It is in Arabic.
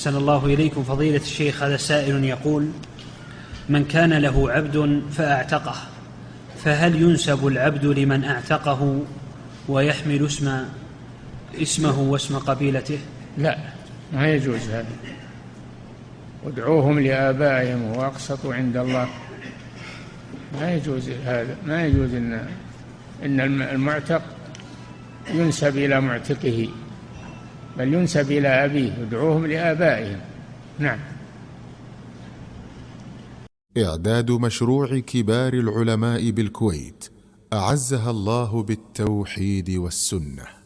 أحسن الله إليكم فضيلة الشيخ. هذا سائل يقول: من كان له عبد فأعتقه، فهل ينسب العبد لمن أعتقه ويحمل اسمه واسم قبيلته؟ لا، ما يجوز هذا. وادعوهم لآبائهم وأقسطوا عند الله. ما يجوز هذا. ما يجوز إن المعتق ينسب إلى معتقه، بل ينسب إلى أبيه. ادعوهم لآبائهم. نعم. إعداد مشروع كبار العلماء بالكويت أعزها الله بالتوحيد والسنة.